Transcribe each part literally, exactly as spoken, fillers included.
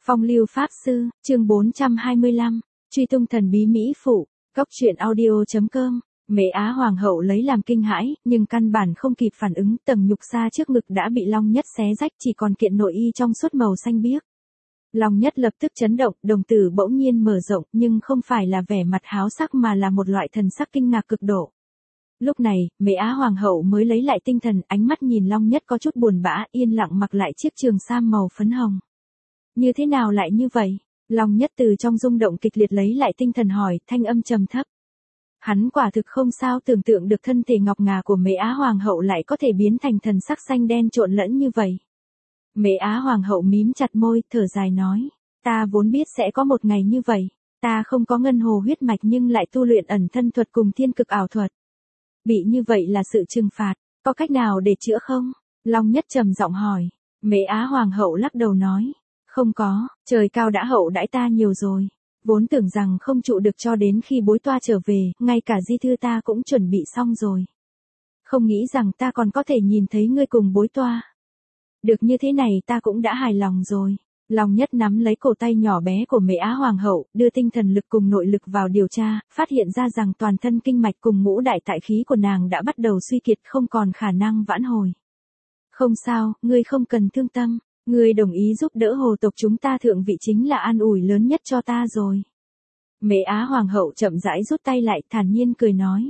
Phong lưu pháp sư, chương bốn trăm hai mươi lăm, truy tung thần bí Mỹ phụ, cốc truyện audio chấm com. Mễ Á Hoàng hậu lấy làm kinh hãi, nhưng căn bản không kịp phản ứng, tầng nhục sa trước ngực đã bị Long Nhất xé rách, chỉ còn kiện nội y trong suốt màu xanh biếc. Long Nhất lập tức chấn động, đồng tử bỗng nhiên mở rộng, nhưng không phải là vẻ mặt háo sắc mà là một loại thần sắc kinh ngạc cực độ. Lúc này, Mễ Á Hoàng hậu mới lấy lại tinh thần, ánh mắt nhìn Long Nhất có chút buồn bã, yên lặng mặc lại chiếc trường sam màu phấn hồng. Như thế nào lại như vậy? Long Nhất từ trong rung động kịch liệt lấy lại tinh thần hỏi, thanh âm trầm thấp. Hắn quả thực không sao tưởng tượng được thân thể ngọc ngà của Mễ Á Hoàng hậu lại có thể biến thành thần sắc xanh đen trộn lẫn như vậy. Mễ Á Hoàng hậu mím chặt môi, thở dài nói, ta vốn biết sẽ có một ngày như vậy, ta không có ngân hồ huyết mạch nhưng lại tu luyện ẩn thân thuật cùng thiên cực ảo thuật. Bị như vậy là sự trừng phạt, có cách nào để chữa không? Long Nhất trầm giọng hỏi. Mễ Á Hoàng hậu lắc đầu nói, không có, trời cao đã hậu đãi ta nhiều rồi. Vốn tưởng rằng không trụ được cho đến khi bối toa trở về, ngay cả di thư ta cũng chuẩn bị xong rồi. Không nghĩ rằng ta còn có thể nhìn thấy ngươi cùng bối toa. Được như thế này ta cũng đã hài lòng rồi. Long Nhất nắm lấy cổ tay nhỏ bé của Mễ Á Hoàng hậu, đưa tinh thần lực cùng nội lực vào điều tra, phát hiện ra rằng toàn thân kinh mạch cùng ngũ đại tại khí của nàng đã bắt đầu suy kiệt, không còn khả năng vãn hồi. Không sao, ngươi không cần thương tâm. Ngươi đồng ý giúp đỡ hồ tộc chúng ta thượng vị chính là an ủi lớn nhất cho ta rồi. Mễ Á Hoàng hậu chậm rãi rút tay lại, thản nhiên cười nói.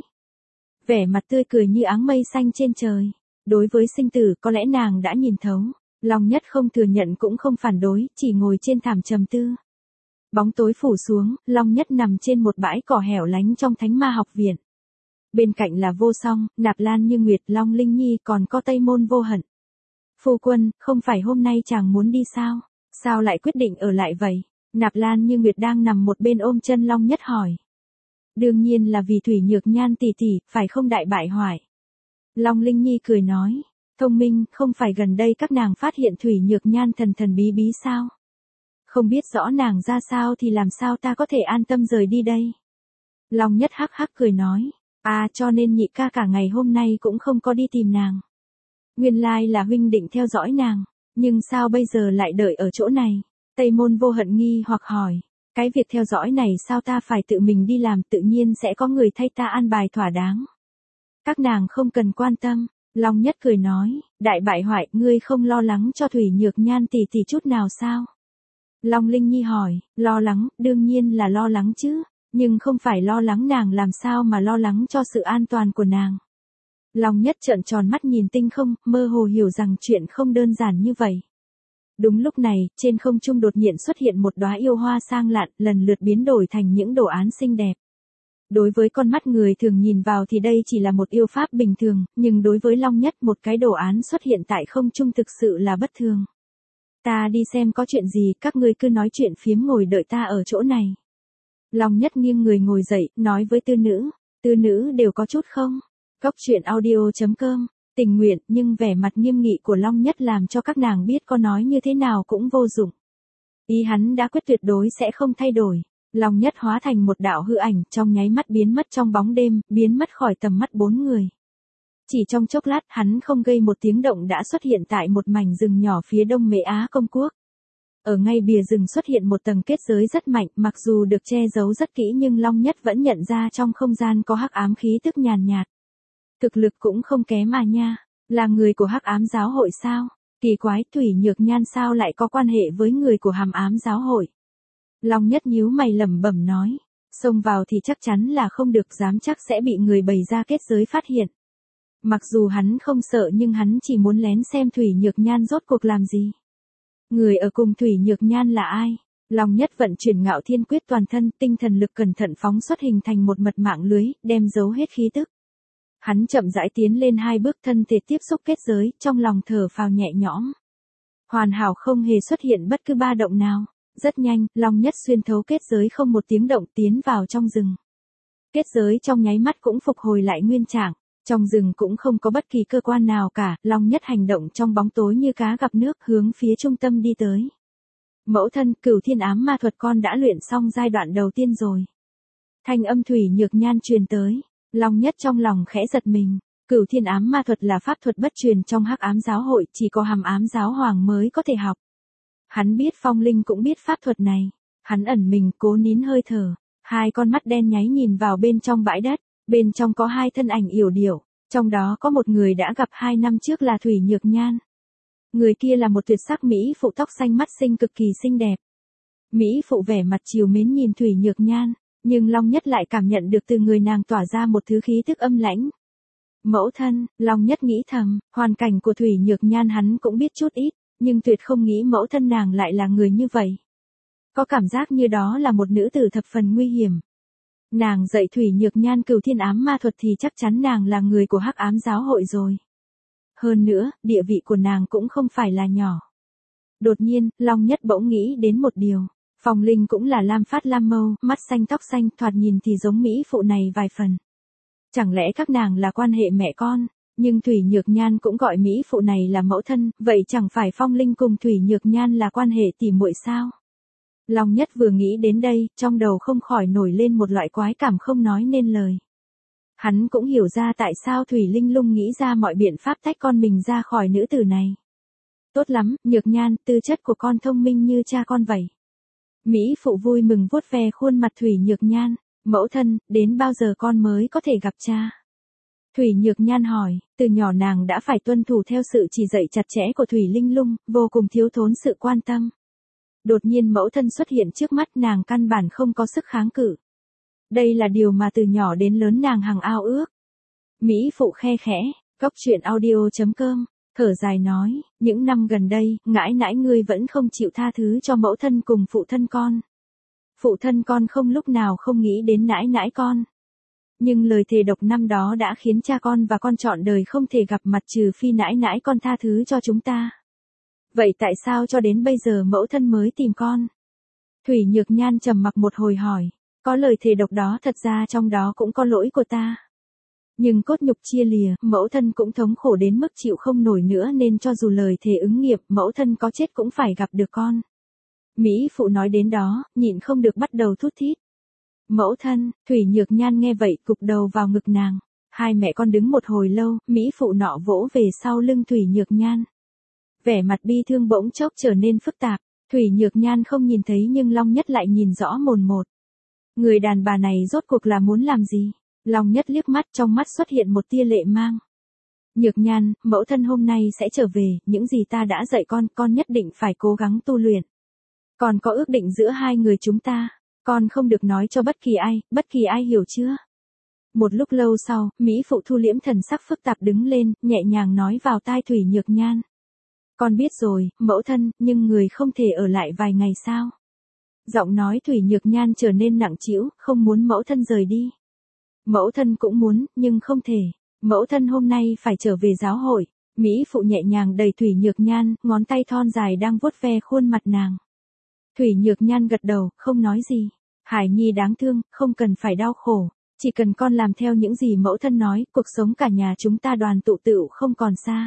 Vẻ mặt tươi cười như áng mây xanh trên trời. Đối với sinh tử có lẽ nàng đã nhìn thấu. Long Nhất không thừa nhận cũng không phản đối, chỉ ngồi trên thảm trầm tư. Bóng tối phủ xuống, Long Nhất nằm trên một bãi cỏ hẻo lánh trong Thánh Ma học viện. Bên cạnh là Vô Song, Nạp Lan Như Nguyệt, Long Linh Nhi, còn có Tây Môn Vô Hận. Phu quân, không phải hôm nay chàng muốn đi sao? Sao lại quyết định ở lại vậy? Nạp Lan Như Nguyệt đang nằm một bên ôm chân Long Nhất hỏi. Đương nhiên là vì Thủy Nhược Nhan tỷ tỷ, phải không đại bại hoại? Long Linh Nhi cười nói. Thông minh, không phải gần đây các nàng phát hiện Thủy Nhược Nhan thần thần bí bí sao? Không biết rõ nàng ra sao thì làm sao ta có thể an tâm rời đi đây? Long Nhất hắc hắc cười nói. À, cho nên nhị ca cả ngày hôm nay cũng không có đi tìm nàng. Nguyên lai là huynh định theo dõi nàng, nhưng sao bây giờ lại đợi ở chỗ này? Tây Môn Vô Hận nghi hoặc hỏi, cái việc theo dõi này sao ta phải tự mình đi làm, tự nhiên sẽ có người thay ta an bài thỏa đáng. Các nàng không cần quan tâm, Long Nhất cười nói, đại bại hoại, ngươi không lo lắng cho Thủy Nhược Nhan tỷ tỷ chút nào sao? Long Linh Nhi hỏi, lo lắng, đương nhiên là lo lắng chứ, nhưng không phải lo lắng nàng làm sao mà lo lắng cho sự an toàn của nàng. Long Nhất trợn tròn mắt nhìn tinh không, mơ hồ hiểu rằng chuyện không đơn giản như vậy. Đúng lúc này, trên không trung đột nhiên xuất hiện một đóa yêu hoa sang lạn, lần lượt biến đổi thành những đồ án xinh đẹp. Đối với con mắt người thường nhìn vào thì đây chỉ là một yêu pháp bình thường, nhưng đối với Long Nhất một cái đồ án xuất hiện tại không trung thực sự là bất thường. Ta đi xem có chuyện gì, các ngươi cứ nói chuyện phiếm ngồi đợi ta ở chỗ này. Long Nhất nghiêng người ngồi dậy, nói với tư nữ, tư nữ đều có chút không? Cốc truyện audio chấm com, tình nguyện, nhưng vẻ mặt nghiêm nghị của Long Nhất làm cho các nàng biết có nói như thế nào cũng vô dụng. Ý hắn đã quyết tuyệt đối sẽ không thay đổi. Long Nhất hóa thành một đạo hư ảnh, trong nháy mắt biến mất trong bóng đêm, biến mất khỏi tầm mắt bốn người. Chỉ trong chốc lát hắn không gây một tiếng động đã xuất hiện tại một mảnh rừng nhỏ phía đông Mễ Á Công Quốc. Ở ngay bìa rừng xuất hiện một tầng kết giới rất mạnh, mặc dù được che giấu rất kỹ nhưng Long Nhất vẫn nhận ra trong không gian có hắc ám khí tức nhàn nhạt. Thực lực cũng không kém mà nha, là người của hắc ám giáo hội sao? Kỳ quái, Thủy Nhược Nhan sao lại có quan hệ với người của hàm ám giáo hội? Long Nhất nhíu mày lẩm bẩm nói, xông vào thì chắc chắn là không được, dám chắc sẽ bị người bày ra kết giới phát hiện. Mặc dù hắn không sợ nhưng hắn chỉ muốn lén xem Thủy Nhược Nhan rốt cuộc làm gì. Người ở cùng Thủy Nhược Nhan là ai? Long Nhất vận chuyển Ngạo Thiên Quyết toàn thân, tinh thần lực cẩn thận phóng xuất hình thành một mật mạng lưới, đem giấu hết khí tức. Hắn chậm rãi tiến lên hai bước, thân thể tiếp xúc kết giới, trong lòng thở phào nhẹ nhõm. Hoàn hảo, không hề xuất hiện bất cứ ba động nào. Rất nhanh, Long Nhất xuyên thấu kết giới không một tiếng động tiến vào trong rừng. Kết giới trong nháy mắt cũng phục hồi lại nguyên trạng. Trong rừng cũng không có bất kỳ cơ quan nào cả, Long Nhất hành động trong bóng tối như cá gặp nước, hướng phía trung tâm đi tới. Mẫu thân, Cửu Thiên Ám Ma Thuật con đã luyện xong giai đoạn đầu tiên rồi. Thanh âm Thủy Nhược Nhan truyền tới. Long Nhất trong lòng khẽ giật mình. Cửu Thiên Ám Ma Thuật là pháp thuật bất truyền trong hắc ám giáo hội, chỉ có hàm ám giáo hoàng mới có thể học. Hắn biết Phong Linh cũng biết pháp thuật này. Hắn ẩn mình cố nín hơi thở. Hai con mắt đen nháy nhìn vào bên trong bãi đất. Bên trong có hai thân ảnh yểu điệu. Trong đó có một người đã gặp hai năm trước là Thủy Nhược Nhan. Người kia là một tuyệt sắc mỹ phụ tóc xanh mắt xinh cực kỳ xinh đẹp. Mỹ phụ vẻ mặt trìu mến nhìn Thủy Nhược Nhan, nhưng Long Nhất lại cảm nhận được từ người nàng tỏa ra một thứ khí tức âm lãnh. Mẫu thân, Long Nhất nghĩ thầm, hoàn cảnh của Thủy Nhược Nhan hắn cũng biết chút ít, nhưng tuyệt không nghĩ mẫu thân nàng lại là người như vậy. Có cảm giác như đó là một nữ tử thập phần nguy hiểm. Nàng dạy Thủy Nhược Nhan cửu thiên ám ma thuật thì chắc chắn nàng là người của Hắc Ám giáo hội rồi. Hơn nữa, địa vị của nàng cũng không phải là nhỏ. Đột nhiên, Long Nhất bỗng nghĩ đến một điều. Phong Linh cũng là lam phát lam mâu, mắt xanh tóc xanh, thoạt nhìn thì giống mỹ phụ này vài phần. Chẳng lẽ các nàng là quan hệ mẹ con, nhưng Thủy Nhược Nhan cũng gọi mỹ phụ này là mẫu thân, vậy chẳng phải Phong Linh cùng Thủy Nhược Nhan là quan hệ tỉ muội sao? Long Nhất vừa nghĩ đến đây, trong đầu không khỏi nổi lên một loại quái cảm không nói nên lời. Hắn cũng hiểu ra tại sao Thủy Linh Lung nghĩ ra mọi biện pháp tách con mình ra khỏi nữ tử này. Tốt lắm, Nhược Nhan, tư chất của con thông minh như cha con vậy. Mỹ phụ vui mừng vuốt ve khuôn mặt Thủy Nhược Nhan, mẫu thân, đến bao giờ con mới có thể gặp cha? Thủy Nhược Nhan hỏi, từ nhỏ nàng đã phải tuân thủ theo sự chỉ dạy chặt chẽ của Thủy Linh Lung, vô cùng thiếu thốn sự quan tâm. Đột nhiên mẫu thân xuất hiện trước mắt nàng căn bản không có sức kháng cự. Đây là điều mà từ nhỏ đến lớn nàng hằng ao ước. Mỹ phụ khe khẽ, góc truyện audio chấm com, thở dài nói, những năm gần đây, ngãi nãi ngươi vẫn không chịu tha thứ cho mẫu thân cùng phụ thân con. Phụ thân con không lúc nào không nghĩ đến nãi nãi con. Nhưng lời thề độc năm đó đã khiến cha con và con trọn đời không thể gặp mặt trừ phi nãi nãi con tha thứ cho chúng ta. Vậy tại sao cho đến bây giờ mẫu thân mới tìm con? Thủy Nhược Nhan trầm mặc một hồi hỏi, có lời thề độc đó thật ra trong đó cũng có lỗi của ta. Nhưng cốt nhục chia lìa, mẫu thân cũng thống khổ đến mức chịu không nổi nữa nên cho dù lời thề ứng nghiệm, mẫu thân có chết cũng phải gặp được con. Mỹ phụ nói đến đó, nhịn không được bắt đầu thút thít. Mẫu thân, Thủy Nhược Nhan nghe vậy cụp đầu vào ngực nàng. Hai mẹ con đứng một hồi lâu, Mỹ phụ nọ vỗ về sau lưng Thủy Nhược Nhan. Vẻ mặt bi thương bỗng chốc trở nên phức tạp, Thủy Nhược Nhan không nhìn thấy nhưng Long Nhất lại nhìn rõ mồn một. Người đàn bà này rốt cuộc là muốn làm gì? Long Nhất liếc mắt, trong mắt xuất hiện một tia lệ mang. Nhược Nhan, mẫu thân hôm nay sẽ trở về, những gì ta đã dạy con, con nhất định phải cố gắng tu luyện. Còn có ước định giữa hai người chúng ta, con không được nói cho bất kỳ ai, bất kỳ ai hiểu chưa? Một lúc lâu sau, Mỹ phụ thu liễm thần sắc phức tạp đứng lên, nhẹ nhàng nói vào tai Thủy Nhược Nhan. Con biết rồi, mẫu thân, nhưng người không thể ở lại vài ngày sao? Giọng nói Thủy Nhược Nhan trở nên nặng trĩu, không muốn mẫu thân rời đi. Mẫu thân cũng muốn, nhưng không thể. Mẫu thân hôm nay phải trở về giáo hội. Mỹ phụ nhẹ nhàng đẩy Thủy Nhược Nhan, ngón tay thon dài đang vuốt ve khuôn mặt nàng. Thủy Nhược Nhan gật đầu, không nói gì. Hải Nhi đáng thương, không cần phải đau khổ. Chỉ cần con làm theo những gì mẫu thân nói, cuộc sống cả nhà chúng ta đoàn tụ tựu không còn xa.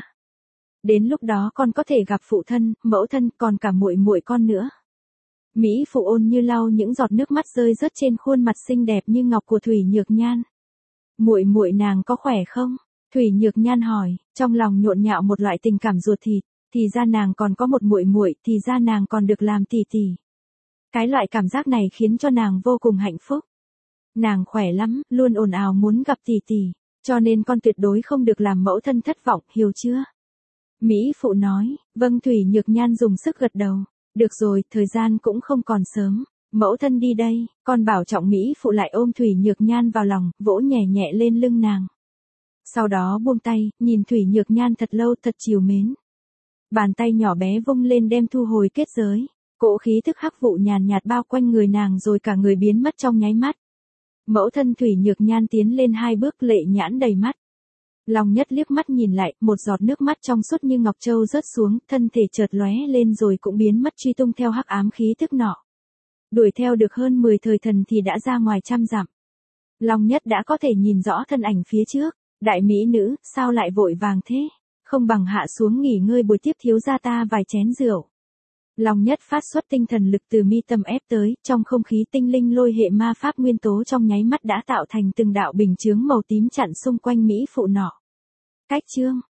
Đến lúc đó con có thể gặp phụ thân, mẫu thân, còn cả muội muội con nữa. Mỹ phụ ôn như lau những giọt nước mắt rơi rớt trên khuôn mặt xinh đẹp như ngọc của Thủy Nhược Nhan. Muội muội nàng có khỏe không? Thủy Nhược Nhan hỏi, trong lòng nhộn nhạo một loại tình cảm ruột thịt, thì ra nàng còn có một muội muội, thì ra nàng còn được làm tỷ tỷ. Cái loại cảm giác này khiến cho nàng vô cùng hạnh phúc. Nàng khỏe lắm, luôn ồn ào muốn gặp tỷ tỷ, cho nên con tuyệt đối không được làm mẫu thân thất vọng, hiểu chưa? Mỹ phụ nói, vâng. Thủy Nhược Nhan dùng sức gật đầu. Được rồi, thời gian cũng không còn sớm. Mẫu thân đi đây, con bảo trọng. Mỹ phụ lại ôm Thủy Nhược Nhan vào lòng, vỗ nhẹ nhẹ lên lưng nàng. Sau đó buông tay, nhìn Thủy Nhược Nhan thật lâu thật trìu mến. Bàn tay nhỏ bé vung lên đem thu hồi kết giới. Cỗ khí thức hắc vụ nhàn nhạt bao quanh người nàng rồi cả người biến mất trong nháy mắt. Mẫu thân Thủy Nhược Nhan tiến lên hai bước, lệ nhãn đầy mắt. Long Nhất liếc mắt nhìn lại, một giọt nước mắt trong suốt như ngọc châu rớt xuống, thân thể chợt lóe lên rồi cũng biến mất truy tung theo hắc ám khí thức nọ. Đuổi theo được hơn mười thời thần thì đã ra ngoài trăm dặm. Long Nhất đã có thể nhìn rõ thân ảnh phía trước. Đại mỹ nữ, sao lại vội vàng thế? Không bằng hạ xuống nghỉ ngơi buổi tiếp thiếu gia ta vài chén rượu. Long Nhất phát xuất tinh thần lực từ mi tâm ép tới, trong không khí tinh linh lôi hệ ma pháp nguyên tố trong nháy mắt đã tạo thành từng đạo bình chướng màu tím chặn xung quanh Mỹ phụ nọ. Cách chương